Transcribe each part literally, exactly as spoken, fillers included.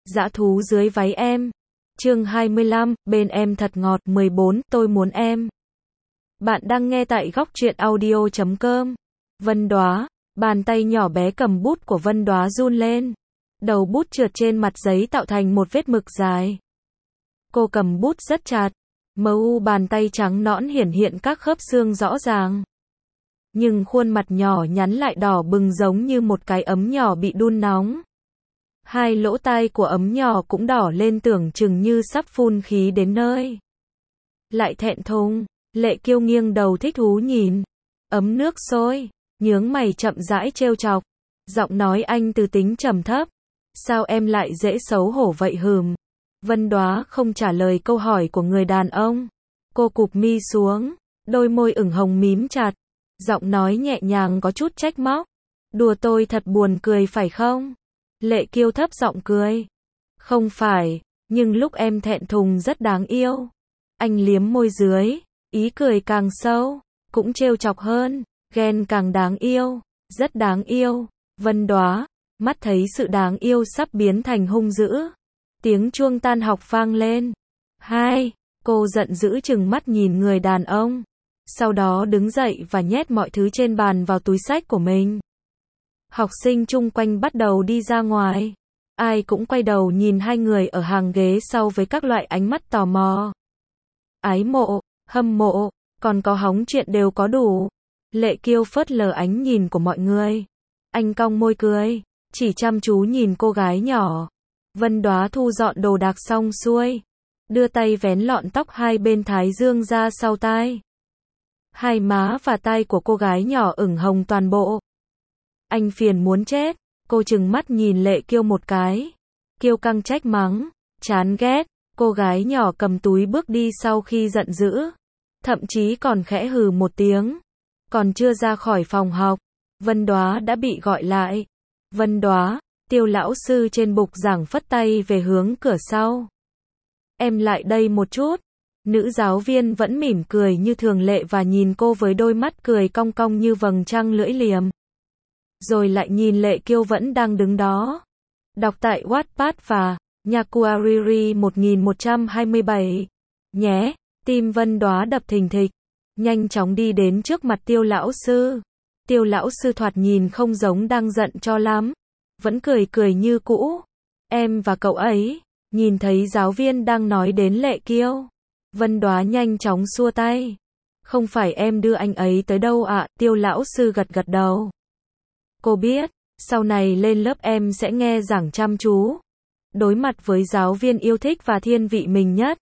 Dã thú dưới váy em. Chương hai mươi lăm, bên em thật ngọt. mười bốn, tôi muốn em. Bạn đang nghe tại góc truyện audio chấm com. Vân Đóa, bàn tay nhỏ bé cầm bút của Vân Đóa run lên. Đầu bút trượt trên mặt giấy tạo thành một vết mực dài. Cô cầm bút rất chặt. Mờ u bàn tay trắng nõn hiển hiện các khớp xương rõ ràng. Nhưng khuôn mặt nhỏ nhắn lại đỏ bừng giống như một cái ấm nhỏ bị đun nóng. Hai lỗ tai của ấm nhỏ cũng đỏ lên tưởng chừng như sắp phun khí đến nơi. Lại thẹn thùng, Lệ Kiêu nghiêng đầu thích thú nhìn. Ấm nước sôi, nhướng mày chậm rãi trêu chọc. Giọng nói anh từ tính trầm thấp. Sao em lại dễ xấu hổ vậy hừm? Vân Đóa không trả lời câu hỏi của người đàn ông. Cô cụp mi xuống, đôi môi ửng hồng mím chặt. Giọng nói nhẹ nhàng có chút trách móc. Đùa tôi thật buồn cười phải không? Lệ Kiêu thấp giọng cười. Không phải, nhưng lúc em thẹn thùng rất đáng yêu. Anh liếm môi dưới, ý cười càng sâu, cũng trêu chọc hơn, ghen càng đáng yêu, rất đáng yêu. Vân Đóa, mắt thấy sự đáng yêu sắp biến thành hung dữ. Tiếng chuông tan học vang lên. Hai, cô giận dữ chừng mắt nhìn người đàn ông. Sau đó đứng dậy và nhét mọi thứ trên bàn vào túi xách của mình. Học sinh chung quanh bắt đầu đi ra ngoài. Ai cũng quay đầu nhìn hai người ở hàng ghế sau với các loại ánh mắt tò mò. Ái mộ, hâm mộ, còn có hóng chuyện đều có đủ. Lệ Kiêu phớt lờ ánh nhìn của mọi người. Anh cong môi cười, chỉ chăm chú nhìn cô gái nhỏ. Vân Đóa thu dọn đồ đạc xong xuôi. Đưa tay vén lọn tóc hai bên thái dương ra sau tai. Hai má và tai của cô gái nhỏ ửng hồng toàn bộ. Anh phiền muốn chết, cô trừng mắt nhìn Lệ Kiêu một cái. Kiêu căng trách mắng, chán ghét, cô gái nhỏ cầm túi bước đi sau khi giận dữ. Thậm chí còn khẽ hừ một tiếng. Còn chưa ra khỏi phòng học, Vân Đóa đã bị gọi lại. Vân Đóa, Tiêu lão sư trên bục giảng phất tay về hướng cửa sau. Em lại đây một chút. Nữ giáo viên vẫn mỉm cười như thường lệ và nhìn cô với đôi mắt cười cong cong như vầng trăng lưỡi liềm. Rồi lại nhìn Lệ Kiêu vẫn đang đứng đó. Đọc tại Wattpad và Nhakuariri một nghìn một trăm hai mươi bảy. Nhé, tim Vân Đóa đập thình thịch. Nhanh chóng đi đến trước mặt Tiêu lão sư. Tiêu lão sư thoạt nhìn không giống đang giận cho lắm. Vẫn cười cười như cũ. Em và cậu ấy. Nhìn thấy giáo viên đang nói đến Lệ Kiêu. Vân Đóa nhanh chóng xua tay. Không phải em đưa anh ấy tới đâu ạ? Tiêu lão sư gật gật đầu. Cô biết, sau này lên lớp em sẽ nghe giảng chăm chú. Đối mặt với giáo viên yêu thích và thiên vị mình nhất.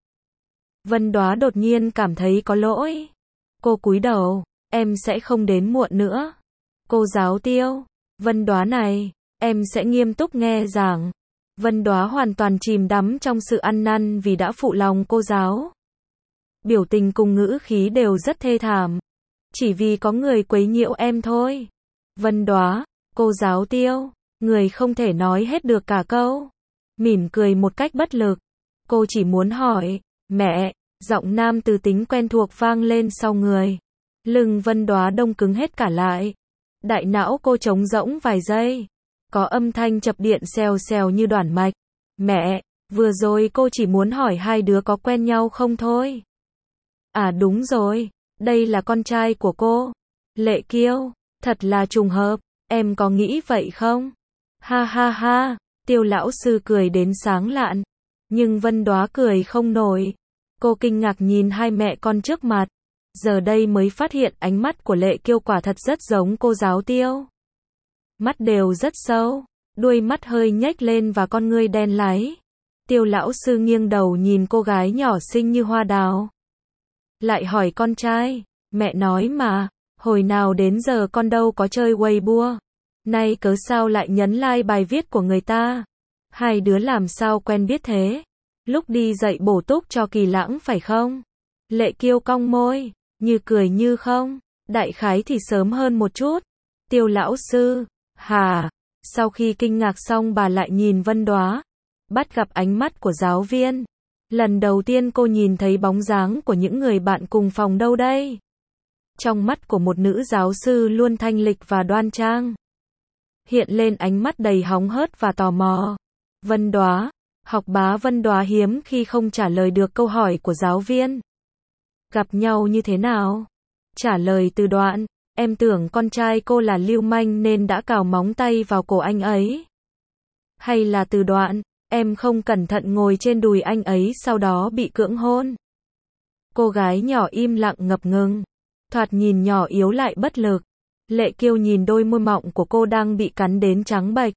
Vân Đóa đột nhiên cảm thấy có lỗi. Cô cúi đầu, em sẽ không đến muộn nữa. Cô giáo Tiêu, Vân Đóa này, em sẽ nghiêm túc nghe giảng. Vân Đóa hoàn toàn chìm đắm trong sự ăn năn vì đã phụ lòng cô giáo. Biểu tình cùng ngữ khí đều rất thê thảm. Chỉ vì có người quấy nhiễu em thôi. Vân Đóa, cô giáo Tiêu, người không thể nói hết được cả câu. Mỉm cười một cách bất lực. Cô chỉ muốn hỏi, mẹ, giọng nam từ tính quen thuộc vang lên sau người. Lưng Vân Đóa đông cứng hết cả lại. Đại não cô trống rỗng vài giây. Có âm thanh chập điện xèo xèo như đoản mạch. Mẹ, vừa rồi cô chỉ muốn hỏi hai đứa có quen nhau không thôi. À đúng rồi, đây là con trai của cô. Lệ Kiêu, thật là trùng hợp, em có nghĩ vậy không? Ha ha ha, Tiêu lão sư cười đến sáng lạn. Nhưng Vân Đóa cười không nổi. Cô kinh ngạc nhìn hai mẹ con trước mặt. Giờ đây mới phát hiện ánh mắt của Lệ Kiêu quả thật rất giống cô giáo Tiêu. Mắt đều rất sâu, đuôi mắt hơi nhếch lên và con ngươi đen láy. Tiêu lão sư nghiêng đầu nhìn cô gái nhỏ xinh như hoa đào. Lại hỏi con trai, mẹ nói mà, hồi nào đến giờ con đâu có chơi Weibo. Nay cớ sao lại nhấn like bài viết của người ta? Hai đứa làm sao quen biết thế? Lúc đi dạy bổ túc cho Kỳ Lãng phải không? Lệ Kiêu cong môi, như cười như không. Đại khái thì sớm hơn một chút. Tiêu lão sư, hà. Sau khi kinh ngạc xong bà lại nhìn Vân Đóa. Bắt gặp ánh mắt của giáo viên. Lần đầu tiên cô nhìn thấy bóng dáng của những người bạn cùng phòng đâu đây. Trong mắt của một nữ giáo sư luôn thanh lịch và đoan trang. Hiện lên ánh mắt đầy hóng hớt và tò mò. Vân Đóa, Học bá Vân Đoá hiếm khi không trả lời được câu hỏi của giáo viên. Gặp nhau như thế nào? Trả lời từ đoạn, em tưởng con trai cô là lưu manh nên đã cào móng tay vào cổ anh ấy. Hay là từ đoạn, em không cẩn thận ngồi trên đùi anh ấy sau đó bị cưỡng hôn. Cô gái nhỏ im lặng ngập ngừng, thoạt nhìn nhỏ yếu lại bất lực. Lệ Kiêu nhìn đôi môi mọng của cô đang bị cắn đến trắng bệch.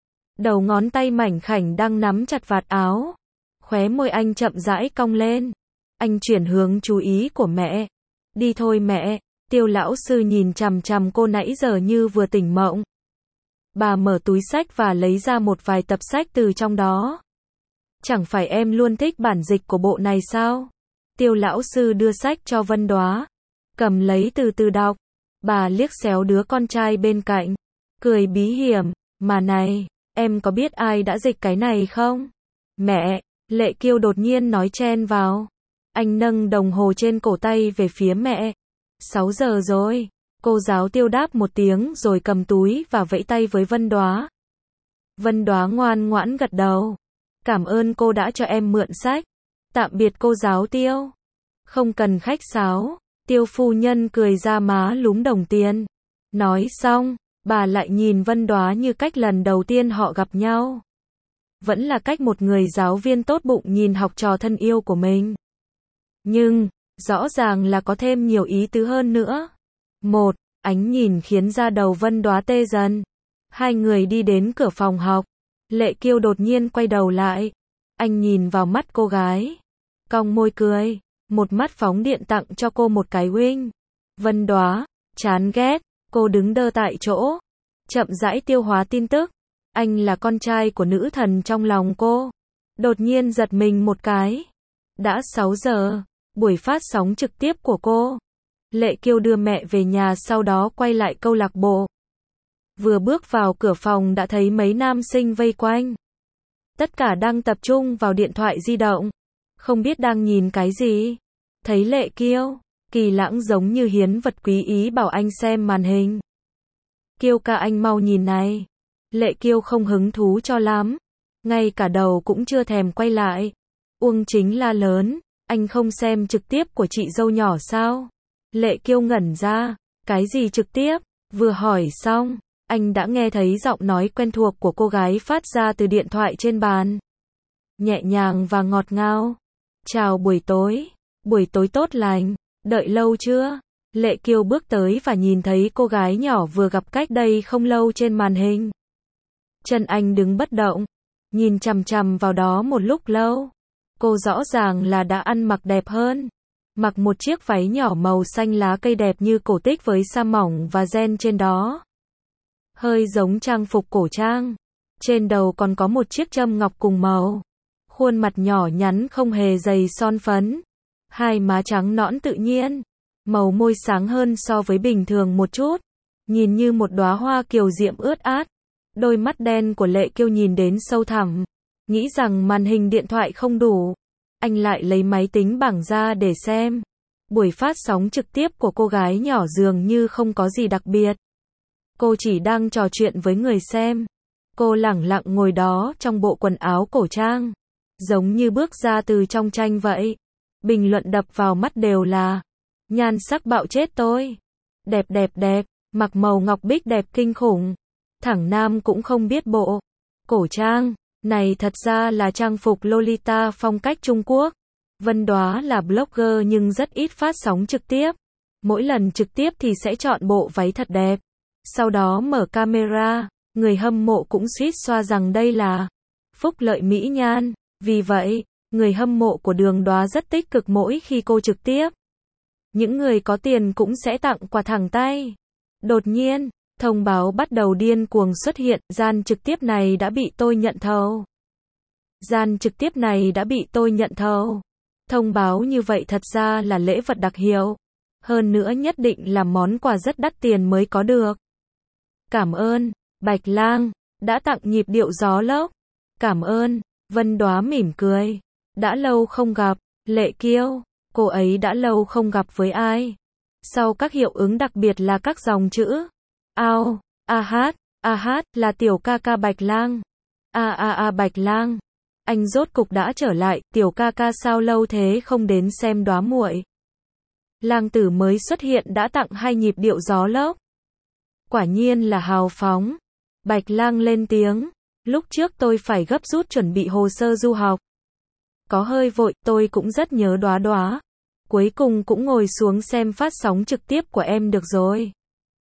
Đầu ngón tay mảnh khảnh đang nắm chặt vạt áo. Khóe môi anh chậm rãi cong lên. Anh chuyển hướng chú ý của mẹ. Đi thôi mẹ. Tiêu lão sư nhìn chằm chằm cô nãy giờ như vừa tỉnh mộng. Bà mở túi sách và lấy ra một vài tập sách từ trong đó. Chẳng phải em luôn thích bản dịch của bộ này sao? Tiêu lão sư đưa sách cho Vân Đoá. Cầm lấy từ từ đọc. Bà liếc xéo đứa con trai bên cạnh. Cười bí hiểm. Mà này, em có biết ai đã dịch cái này không? Mẹ, Lệ Kiêu đột nhiên nói chen vào. Anh nâng đồng hồ trên cổ tay về phía mẹ. Sáu giờ rồi. Cô giáo Tiêu đáp một tiếng rồi cầm túi và vẫy tay với Vân Đoá. Vân Đoá ngoan ngoãn gật đầu. Cảm ơn cô đã cho em mượn sách. Tạm biệt cô giáo Tiêu. Không cần khách sáo. Tiêu phu nhân cười ra má lúm đồng tiền. Nói xong, bà lại nhìn Vân Đoá như cách lần đầu tiên họ gặp nhau. Vẫn là cách một người giáo viên tốt bụng nhìn học trò thân yêu của mình. Nhưng, rõ ràng là có thêm nhiều ý tứ hơn nữa. Một, ánh nhìn khiến da đầu Vân Đoá tê dần. Hai người đi đến cửa phòng học. Lệ Kiêu đột nhiên quay đầu lại. Anh nhìn vào mắt cô gái. Cong môi cười. Một mắt phóng điện tặng cho cô một cái wink. Vân Đoá, chán ghét. Cô đứng đơ tại chỗ. Chậm rãi tiêu hóa tin tức. Anh là con trai của nữ thần trong lòng cô. Đột nhiên giật mình một cái. Đã sáu giờ. Buổi phát sóng trực tiếp của cô. Lệ Kiêu đưa mẹ về nhà sau đó quay lại câu lạc bộ. Vừa bước vào cửa phòng đã thấy mấy nam sinh vây quanh. Tất cả đang tập trung vào điện thoại di động. Không biết đang nhìn cái gì. Thấy Lệ Kiêu, Kỳ Lãng giống như hiến vật quý ý bảo anh xem màn hình. Kiêu ca anh mau nhìn này. Lệ Kiêu không hứng thú cho lắm. Ngay cả đầu cũng chưa thèm quay lại. Uông Chính la lớn. Anh không xem trực tiếp của chị dâu nhỏ sao? Lệ Kiêu ngẩn ra. Cái gì trực tiếp? Vừa hỏi xong, anh đã nghe thấy giọng nói quen thuộc của cô gái phát ra từ điện thoại trên bàn. Nhẹ nhàng và ngọt ngào. Chào buổi tối. Buổi tối tốt lành. Đợi lâu chưa? Lệ Kiêu bước tới và nhìn thấy cô gái nhỏ vừa gặp cách đây không lâu trên màn hình. Chân anh đứng bất động. Nhìn chằm chằm vào đó một lúc lâu. Cô rõ ràng là đã ăn mặc đẹp hơn. Mặc một chiếc váy nhỏ màu xanh lá cây đẹp như cổ tích với sa mỏng và ren trên đó. Hơi giống trang phục cổ trang. Trên đầu còn có một chiếc châm ngọc cùng màu. Khuôn mặt nhỏ nhắn không hề dày son phấn. Hai má trắng nõn tự nhiên. Màu môi sáng hơn so với bình thường một chút. Nhìn như một đóa hoa kiều diễm ướt át. Đôi mắt đen của Lệ Kiêu nhìn đến sâu thẳm. Nghĩ rằng màn hình điện thoại không đủ. Anh lại lấy máy tính bảng ra để xem. Buổi phát sóng trực tiếp của cô gái nhỏ dường như không có gì đặc biệt. Cô chỉ đang trò chuyện với người xem. Cô lẳng lặng ngồi đó trong bộ quần áo cổ trang. Giống như bước ra từ trong tranh vậy. Bình luận đập vào mắt đều là nhan sắc bạo chết tôi. Đẹp đẹp đẹp, mặc màu ngọc bích đẹp kinh khủng. Thẳng nam cũng không biết bộ. Cổ trang, này thật ra là trang phục Lolita phong cách Trung Quốc. Vân Đoá là blogger nhưng rất ít phát sóng trực tiếp. Mỗi lần trực tiếp thì sẽ chọn bộ váy thật đẹp. Sau đó mở camera, người hâm mộ cũng suýt xoa rằng đây là phúc lợi mỹ nhan. Vì vậy, người hâm mộ của Đường Đoá rất tích cực mỗi khi cô trực tiếp. Những người có tiền cũng sẽ tặng quà thẳng tay. Đột nhiên, thông báo bắt đầu điên cuồng xuất hiện, gian trực tiếp này đã bị tôi nhận thầu. Gian trực tiếp này đã bị tôi nhận thầu. Thông báo như vậy thật ra là lễ vật đặc hiệu. Hơn nữa nhất định là món quà rất đắt tiền mới có được. Cảm ơn, Bạch Lang, đã tặng nhịp điệu gió lốc. Cảm ơn, Vân Đoá mỉm cười. Đã lâu không gặp, Lệ Kiêu, cô ấy đã lâu không gặp với ai. Sau các hiệu ứng đặc biệt là các dòng chữ. Ao, a hát, a hát là tiểu ca ca Bạch Lang. A a a Bạch Lang. anh rốt cục đã trở lại, tiểu ca ca sao lâu thế không đến xem đóa muội. Lang Tử mới xuất hiện đã tặng hai nhịp điệu gió lốc. Quả nhiên là hào phóng. Bạch Lang lên tiếng, lúc trước tôi phải gấp rút chuẩn bị hồ sơ du học. Có hơi vội, tôi cũng rất nhớ Đóa Đóa. Cuối cùng cũng ngồi xuống xem phát sóng trực tiếp của em được rồi.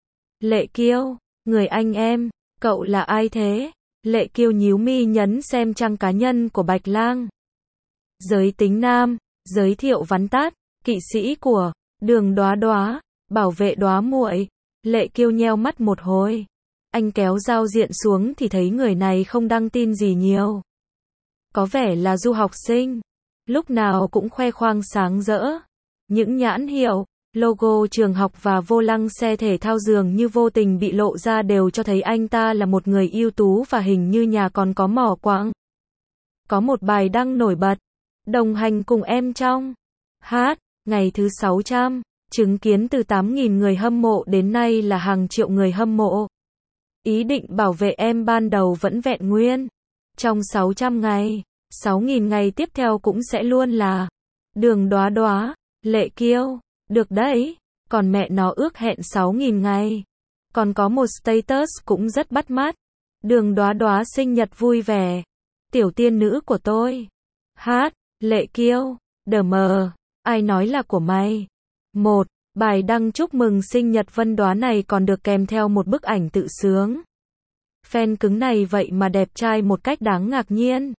Lệ Kiêu, người anh em, cậu là ai thế? Lệ Kiêu nhíu mi nhấn xem trang cá nhân của Bạch Lang. Giới tính nam, giới thiệu vắn tắt, kỵ sĩ của Đường Đóa Đóa, bảo vệ đóa muội. Lệ Kiêu nheo mắt một hồi. Anh kéo giao diện xuống thì thấy người này không đăng tin gì nhiều. Có vẻ là du học sinh. Lúc nào cũng khoe khoang sáng rỡ. Những nhãn hiệu, logo trường học và vô lăng xe thể thao dường như vô tình bị lộ ra đều cho thấy anh ta là một người ưu tú và hình như nhà còn có mỏ quặng. Có một bài đăng nổi bật. Đồng hành cùng em trong hát, ngày thứ sáu trăm, chứng kiến từ tám nghìn người hâm mộ đến nay là hàng triệu người hâm mộ. Ý định bảo vệ em ban đầu vẫn vẹn nguyên. Trong sáu trăm ngày, sáu nghìn ngày tiếp theo cũng sẽ luôn là Đường Đóa Đóa. Lệ Kiêu, được đấy, còn mẹ nó ước hẹn sáu nghìn ngày. Còn có một status cũng rất bắt mắt. Đường Đóa Đóa sinh nhật vui vẻ. Tiểu tiên nữ của tôi. Hát, Lệ Kiêu, đờ mờ, ai nói là của mày? Một, bài đăng chúc mừng sinh nhật Vân Đóa này còn được kèm theo một bức ảnh tự sướng. Fan cứng này vậy mà đẹp trai một cách đáng ngạc nhiên.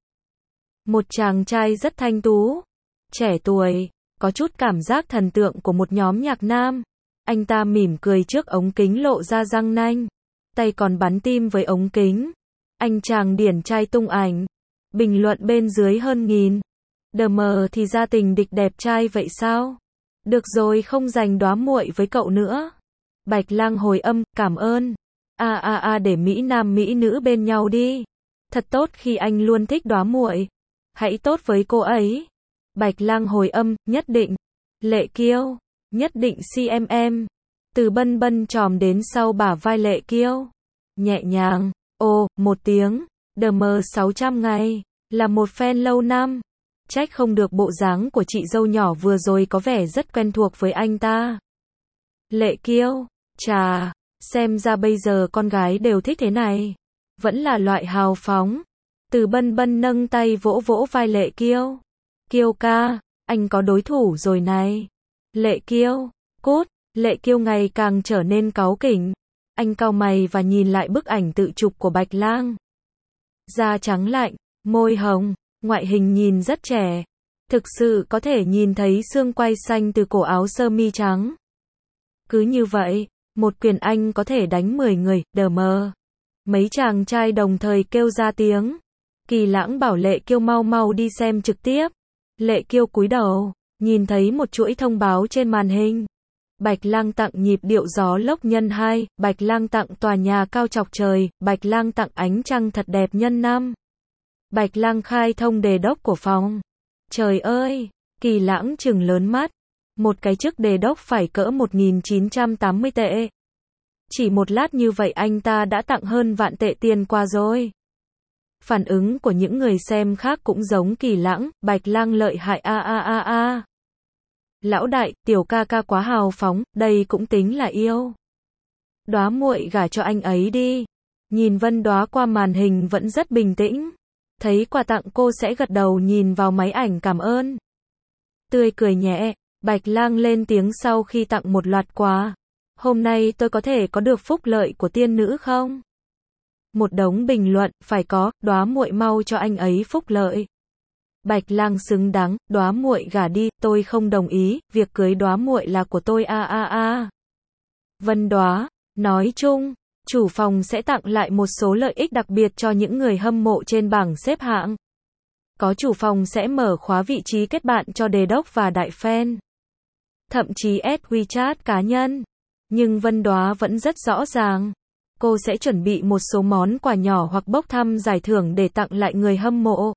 Một chàng trai rất thanh tú, trẻ tuổi, có chút cảm giác thần tượng của một nhóm nhạc nam. Anh ta mỉm cười trước ống kính lộ ra răng nanh, tay còn bắn tim với ống kính. Anh chàng điển trai tung ảnh. Bình luận bên dưới hơn nghìn. Đờ mờ thì ra tình địch đẹp trai vậy sao? Được rồi, không giành đóa muội với cậu nữa. Bạch Lang hồi âm, cảm ơn. A a a để Mỹ Nam Mỹ nữ bên nhau đi. Thật tốt khi anh luôn thích đóa muội. Hãy tốt với cô ấy. Bạch Lang hồi âm, nhất định. Lệ Kiêu, nhất định xmm. Từ bân bân tròm đến sau bả vai Lệ Kiêu. Nhẹ nhàng, ồ, một tiếng. Đờ mờ sáu trăm ngày. Là một fan lâu năm. Trách không được bộ dáng của chị dâu nhỏ vừa rồi có vẻ rất quen thuộc với anh ta. Lệ Kiêu, chà, xem ra bây giờ con gái đều thích thế này. Vẫn là loại hào phóng. Từ bân bân nâng tay vỗ vỗ vai Lệ Kiêu. Kiêu ca, anh có đối thủ rồi này. Lệ Kiêu, cút. Lệ Kiêu ngày càng trở nên cáu kỉnh. Anh cau mày và nhìn lại bức ảnh tự chụp của Bạch Lang. Da trắng lạnh, môi hồng, ngoại hình nhìn rất trẻ. Thực sự có thể nhìn thấy xương quai xanh từ cổ áo sơ mi trắng. Cứ như vậy, một quyền anh có thể đánh mười người, đờ mờ. Mấy chàng trai đồng thời kêu ra tiếng. Kỳ Lãng bảo Lệ Kiêu mau mau đi xem trực tiếp. Lệ Kiêu cúi đầu, nhìn thấy một chuỗi thông báo trên màn hình. Bạch Lang tặng nhịp điệu gió lốc nhân hai, Bạch Lang tặng tòa nhà cao chọc trời, Bạch Lang tặng ánh trăng thật đẹp nhân năm. Bạch Lang khai thông đề đốc của phòng. Trời ơi, Kỳ Lãng trừng lớn mắt. Một cái chức đề đốc phải cỡ một nghìn chín trăm tám mươi tệ. Chỉ một lát như vậy anh ta đã tặng hơn vạn tệ tiền qua rồi. Phản ứng của những người xem khác cũng giống Kỳ Lãng, Bạch Lang lợi hại a a a a. Lão đại, tiểu ca ca quá hào phóng, đây cũng tính là yêu. Đóa muội gả cho anh ấy đi. Nhìn Vân Đóa qua màn hình vẫn rất bình tĩnh. Thấy quà tặng cô sẽ gật đầu nhìn vào máy ảnh cảm ơn. Tươi cười nhẹ, Bạch Lang lên tiếng sau khi tặng một loạt quà. Hôm nay tôi có thể có được phúc lợi của tiên nữ không? Một đống bình luận, phải có, đóa muội mau cho anh ấy phúc lợi. Bạch Lang xứng đáng, đóa muội gả đi, tôi không đồng ý, việc cưới đóa muội là của tôi a a a. Vân Đóa, nói chung, chủ phòng sẽ tặng lại một số lợi ích đặc biệt cho những người hâm mộ trên bảng xếp hạng. Có chủ phòng sẽ mở khóa vị trí kết bạn cho đề đốc và đại fan. Thậm chí add WeChat cá nhân. Nhưng Vân Đóa vẫn rất rõ ràng. Cô sẽ chuẩn bị một số món quà nhỏ hoặc bốc thăm giải thưởng để tặng lại người hâm mộ.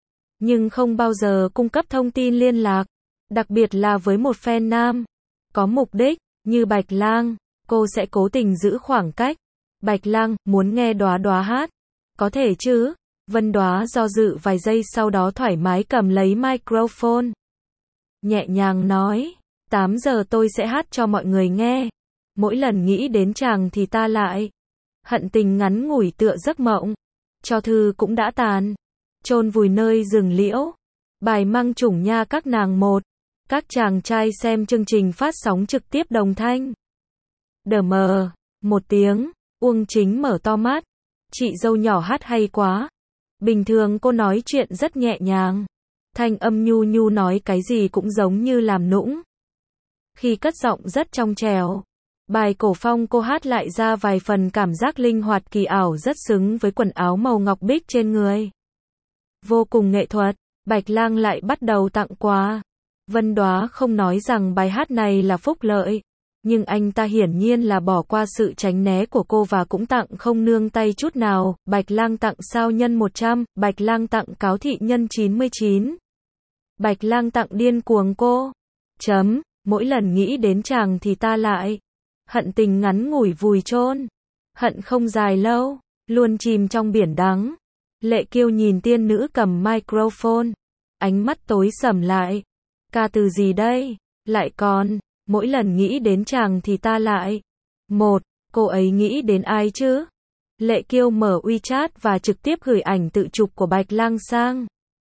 Nhưng không bao giờ cung cấp thông tin liên lạc. Đặc biệt là với một fan nam. Có mục đích, như Bạch Lang, cô sẽ cố tình giữ khoảng cách. Bạch Lang, muốn nghe Đóa Đóa hát. Có thể chứ? Vân Đóa do dự vài giây sau đó thoải mái cầm lấy microphone. Nhẹ nhàng nói, tám giờ tôi sẽ hát cho mọi người nghe. Mỗi lần nghĩ đến chàng thì ta lại hận tình ngắn ngủi tựa giấc mộng. Cho thư cũng đã tàn, chôn vùi nơi rừng liễu. Bài Măng Chủng Nha các nàng một. Các chàng trai xem chương trình phát sóng trực tiếp đồng thanh. Đờ mờ, một tiếng, Uông Chính mở to mắt. Chị dâu nhỏ hát hay quá. Bình thường cô nói chuyện rất nhẹ nhàng. Thanh âm nhu nhu nói cái gì cũng giống như làm nũng. Khi cất giọng rất trong trẻo. Bài cổ phong cô hát lại ra vài phần cảm giác linh hoạt kỳ ảo rất xứng với quần áo màu ngọc bích trên người. Vô cùng nghệ thuật, Bạch Lang lại bắt đầu tặng quà. Vân Đóa không nói rằng bài hát này là phúc lợi, nhưng anh ta hiển nhiên là bỏ qua sự tránh né của cô và cũng tặng không nương tay chút nào. Bạch Lang tặng sao nhân một trăm, Bạch Lang tặng cáo thị nhân chín mươi chín. Bạch Lang tặng điên cuồng cô. Chấm, mỗi lần nghĩ đến chàng thì ta lại hận tình ngắn ngủi vùi chôn, hận không dài lâu, luôn chìm trong biển đắng. Lệ Kiêu nhìn tiên nữ cầm microphone, ánh mắt tối sầm lại. Ca từ gì đây? Lại còn, mỗi lần nghĩ đến chàng thì ta lại. Một, cô ấy nghĩ đến ai chứ? Lệ Kiêu mở WeChat và trực tiếp gửi ảnh tự chụp của Bạch Lang sang.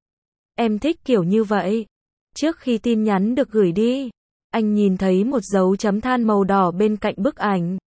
Em thích kiểu như vậy. Trước khi tin nhắn được gửi đi, anh nhìn thấy một dấu chấm than màu đỏ bên cạnh bức ảnh.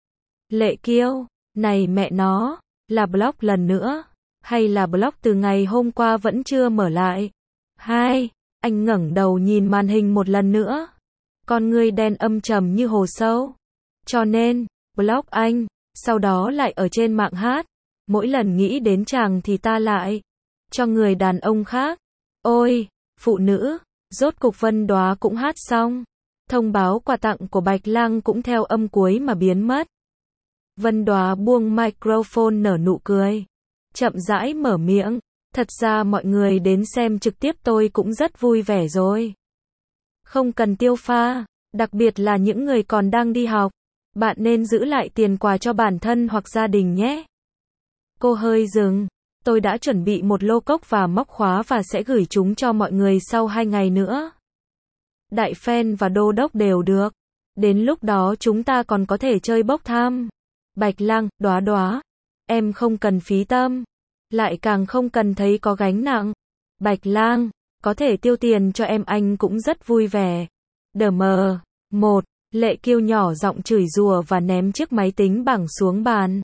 Lệ Kiêu, này mẹ nó, là block lần nữa, hay là block từ ngày hôm qua vẫn chưa mở lại? Hai, anh ngẩng đầu nhìn màn hình một lần nữa. Con ngươi đen âm trầm như hồ sâu. Cho nên, block anh, sau đó lại ở trên mạng hát. Mỗi lần nghĩ đến chàng thì ta lại cho người đàn ông khác. Ôi, phụ nữ, rốt cục Vân Đóa cũng hát xong. Thông báo quà tặng của Bạch Lang cũng theo âm cuối mà biến mất. Vân Đóa buông microphone nở nụ cười. Chậm rãi mở miệng. Thật ra mọi người đến xem trực tiếp tôi cũng rất vui vẻ rồi. Không cần tiêu pha, đặc biệt là những người còn đang đi học. Bạn nên giữ lại tiền quà cho bản thân hoặc gia đình nhé. Cô hơi dừng. Tôi đã chuẩn bị một lô cốc và móc khóa và sẽ gửi chúng cho mọi người sau hai ngày nữa. Đại Phen và Đô Đốc đều được. Đến lúc đó chúng ta còn có thể chơi bốc thăm. Bạch Lang, Đóa Đóa. Em không cần phí tâm. Lại càng không cần thấy có gánh nặng. Bạch Lang, có thể tiêu tiền cho em anh cũng rất vui vẻ. Đờ mờ. Một, Lệ Kiêu nhỏ giọng chửi rủa và ném chiếc máy tính bảng xuống bàn.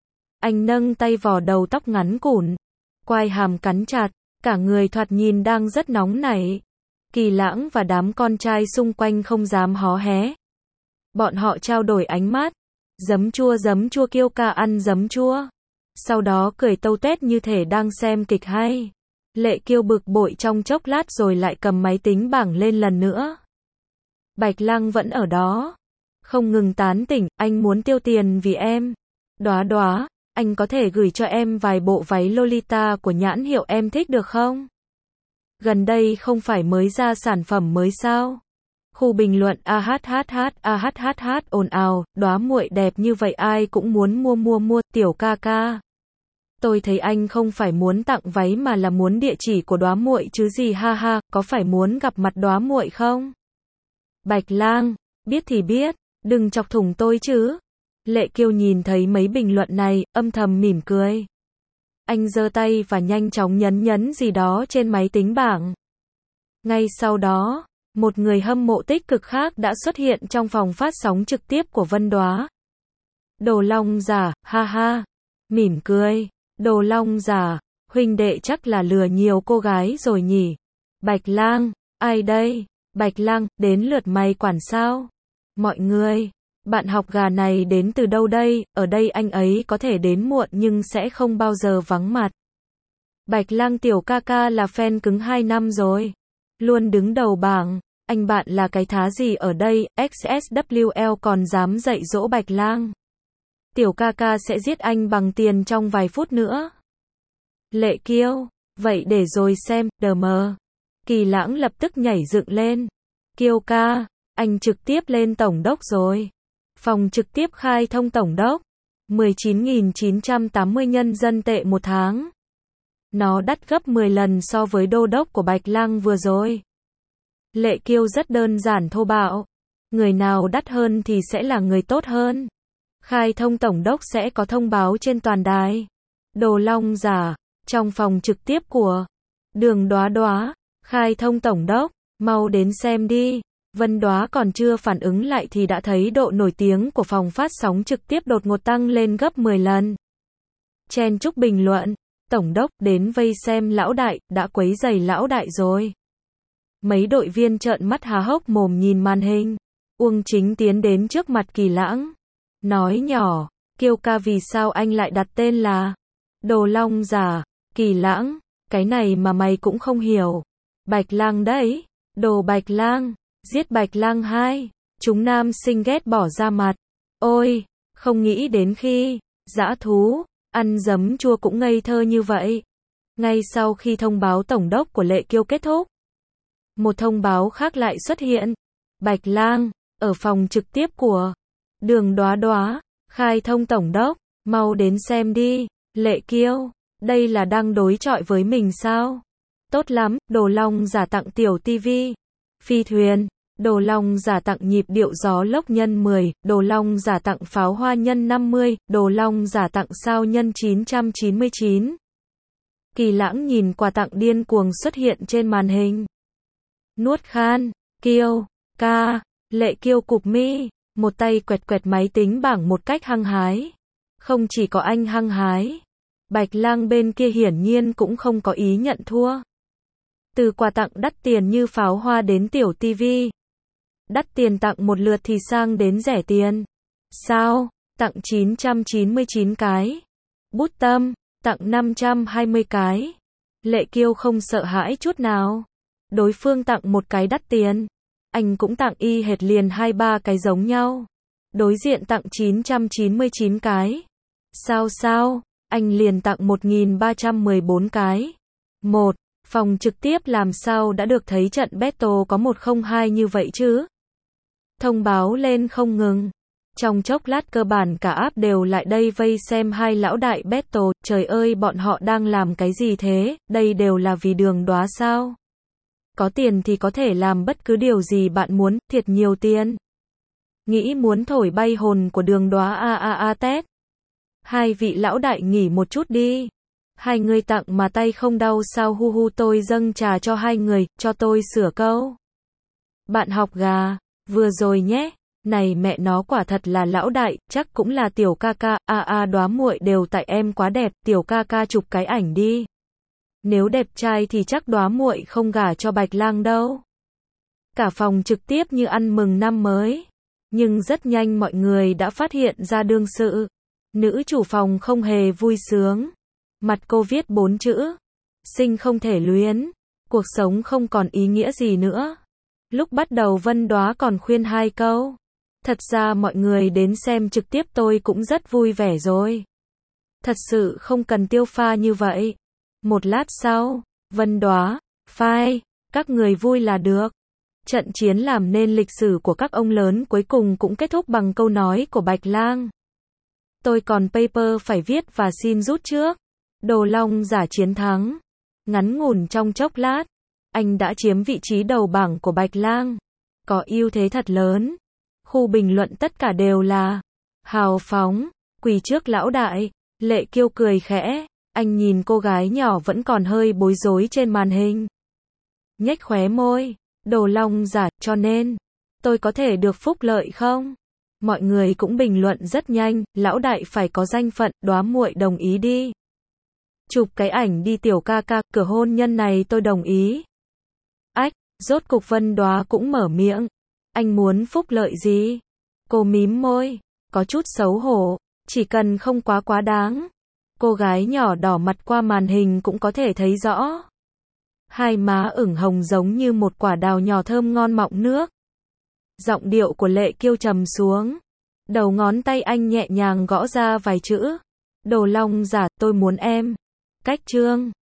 Anh nâng tay vò đầu tóc ngắn cũn, quai hàm cắn chặt, cả người thoạt nhìn đang rất nóng nảy. Kỳ Lãng và đám con trai xung quanh không dám hó hé. Bọn họ trao đổi ánh mắt. Giấm chua giấm chua kêu ca ăn giấm chua. Sau đó cười tâu tét như thể đang xem kịch hay. Lệ Kiêu bực bội trong chốc lát rồi lại cầm máy tính bảng lên lần nữa. Bạch Lang vẫn ở đó. Không ngừng tán tỉnh, anh muốn tiêu tiền vì em. Đóa Đóa, anh có thể gửi cho em vài bộ váy Lolita của nhãn hiệu em thích được không? Gần đây không phải mới ra sản phẩm mới sao? Khu bình luận ahhh ahhh ồn ào, Đóa muội đẹp như vậy ai cũng muốn mua mua mua, tiểu ca ca. Tôi thấy anh không phải muốn tặng váy mà là muốn địa chỉ của Đóa muội chứ gì ha ha, có phải muốn gặp mặt Đóa muội không? Bạch Lang, biết thì biết, đừng chọc thủng tôi chứ. Lệ Kiêu nhìn thấy mấy bình luận này, âm thầm mỉm cười. Anh giơ tay và nhanh chóng nhấn nhấn gì đó trên máy tính bảng. Ngay sau đó, một người hâm mộ tích cực khác đã xuất hiện trong phòng phát sóng trực tiếp của Vân Đóa. Đồ Long giả, ha ha. Mỉm cười. Đồ Long giả, huynh đệ chắc là lừa nhiều cô gái rồi nhỉ. Bạch Lang, ai đây? Bạch Lang, đến lượt mày quản sao? Mọi người, bạn học gà này đến từ đâu đây? Ở đây anh ấy có thể đến muộn nhưng sẽ không bao giờ vắng mặt. Bạch Lang tiểu ca ca là fan cứng hai năm rồi. Luôn đứng đầu bảng. Anh bạn là cái thá gì ở đây? ích ét vê kép còn dám dạy dỗ Bạch Lang. Tiểu ca ca sẽ giết anh bằng tiền trong vài phút nữa. Lệ Kiêu, vậy để rồi xem, đờ mờ. Kỳ Lãng lập tức nhảy dựng lên. Kiêu ca, anh trực tiếp lên tổng đốc rồi. Phòng trực tiếp khai thông tổng đốc. mười chín nghìn chín trăm tám mươi nhân dân tệ một tháng. Nó đắt gấp mười lần so với đô đốc của Bạch Lang vừa rồi. Lệ Kiêu rất đơn giản thô bạo. Người nào đắt hơn thì sẽ là người tốt hơn. Khai thông tổng đốc sẽ có thông báo trên toàn đài. Đồ long giả, trong phòng trực tiếp của Đường Đóa Đóa, khai thông tổng đốc, mau đến xem đi. Vân Đóa còn chưa phản ứng lại thì đã thấy độ nổi tiếng của phòng phát sóng trực tiếp đột ngột tăng lên gấp mười lần. Chen chúc bình luận, tổng đốc đến vây xem lão đại, đã quấy rầy lão đại rồi. Mấy đội viên trợn mắt há hốc mồm nhìn màn hình. Uông Chính tiến đến trước mặt Kỳ Lãng, nói nhỏ, Kiêu ca vì sao anh lại đặt tên là Đồ Long Giả? Kỳ Lãng, cái này mà mày cũng không hiểu. Bạch Lang đấy, Đồ Bạch Lang, giết Bạch Lang hai. Chúng nam sinh ghét bỏ ra mặt. Ôi, không nghĩ đến khi dã thú ăn giấm chua cũng ngây thơ như vậy. Ngay sau khi thông báo tổng đốc của Lệ Kiêu kết thúc, một thông báo khác lại xuất hiện. Bạch Lang, ở phòng trực tiếp của Đường Đóa Đóa, khai thông tổng đốc, mau đến xem đi. Lệ Kiêu, đây là đang đối chọi với mình sao? Tốt lắm, Đồ Long Giả tặng tiểu tivi, phi thuyền, Đồ Long Giả tặng nhịp điệu gió lốc nhân mười, Đồ Long Giả tặng pháo hoa nhân năm mươi, Đồ Long Giả tặng sao nhân chín trăm chín mươi chín. Kỳ Lãng nhìn quà tặng điên cuồng xuất hiện trên màn hình. Nuốt khan, Kiêu, ca, Lệ Kiêu cụp mi, một tay quẹt quẹt máy tính bảng một cách hăng hái. Không chỉ có anh hăng hái, Bạch Lang bên kia hiển nhiên cũng không có ý nhận thua. Từ quà tặng đắt tiền như pháo hoa đến tiểu tivi. Đắt tiền tặng một lượt thì sang đến rẻ tiền. Sao? Tặng chín trăm chín mươi chín cái. Bút tâm, tặng năm trăm hai mươi cái. Lệ Kiêu không sợ hãi chút nào. Đối phương tặng một cái đắt tiền, anh cũng tặng y hệt liền hai ba cái giống nhau. Đối diện tặng chín trăm chín mươi chín cái. Sao sao? Anh liền tặng một nghìn ba trăm mười bốn cái. Một, phòng trực tiếp làm sao đã được thấy trận battle có một không hai như vậy chứ? Thông báo lên không ngừng. Trong chốc lát cơ bản cả app đều lại đây vây xem hai lão đại battle. Trời ơi, bọn họ đang làm cái gì thế? Đây đều là vì Đường Đóa sao? Có tiền thì có thể làm bất cứ điều gì bạn muốn, thiệt nhiều tiền. Nghĩ muốn thổi bay hồn của Đường Đóa a a a tét. Hai vị lão đại nghỉ một chút đi. Hai người tặng mà tay không đau sao? Hu hu, tôi dâng trà cho hai người, cho tôi sửa câu. Bạn học gà, vừa rồi nhé. Này mẹ nó, quả thật là lão đại, chắc cũng là tiểu ca ca, a a Đóa muội đều tại em quá đẹp, tiểu ca ca chụp cái ảnh đi. Nếu đẹp trai thì chắc Đóa muội không gả cho Bạch Lang đâu. Cả phòng trực tiếp như ăn mừng năm mới. Nhưng rất nhanh mọi người đã phát hiện ra đương sự. Nữ chủ phòng không hề vui sướng. Mặt cô viết bốn chữ. Sinh không thể luyến. Cuộc sống không còn ý nghĩa gì nữa. Lúc bắt đầu Vân Đóa còn khuyên hai câu. Thật ra mọi người đến xem trực tiếp tôi cũng rất vui vẻ rồi. Thật sự không cần tiêu pha như vậy. Một lát sau, Vân Đóa, phai, các người vui là được. Trận chiến làm nên lịch sử của các ông lớn cuối cùng cũng kết thúc bằng câu nói của Bạch Lang. Tôi còn paper phải viết và xin rút trước. Đồ Long Giả chiến thắng. Ngắn ngủn trong chốc lát, anh đã chiếm vị trí đầu bảng của Bạch Lang. Có ưu thế thật lớn. Khu bình luận tất cả đều là hào phóng, quỳ trước lão đại. Lệ Kiêu cười khẽ. Anh nhìn cô gái nhỏ vẫn còn hơi bối rối trên màn hình. Nhếch khóe môi. Đồ Long Giả, cho nên tôi có thể được phúc lợi không? Mọi người cũng bình luận rất nhanh. Lão đại phải có danh phận, Đóa muội đồng ý đi. Chụp cái ảnh đi tiểu ca ca, cửa hôn nhân này tôi đồng ý. Ách, rốt cục Vân Đóa cũng mở miệng. Anh muốn phúc lợi gì? Cô mím môi, có chút xấu hổ, chỉ cần không quá quá đáng. Cô gái nhỏ đỏ mặt qua màn hình cũng có thể thấy rõ. Hai má ửng hồng giống như một quả đào nhỏ thơm ngon mọng nước. Giọng điệu của Lệ Kiêu trầm xuống. Đầu ngón tay anh nhẹ nhàng gõ ra vài chữ. Đồ Long Giả, tôi muốn em. Cách chương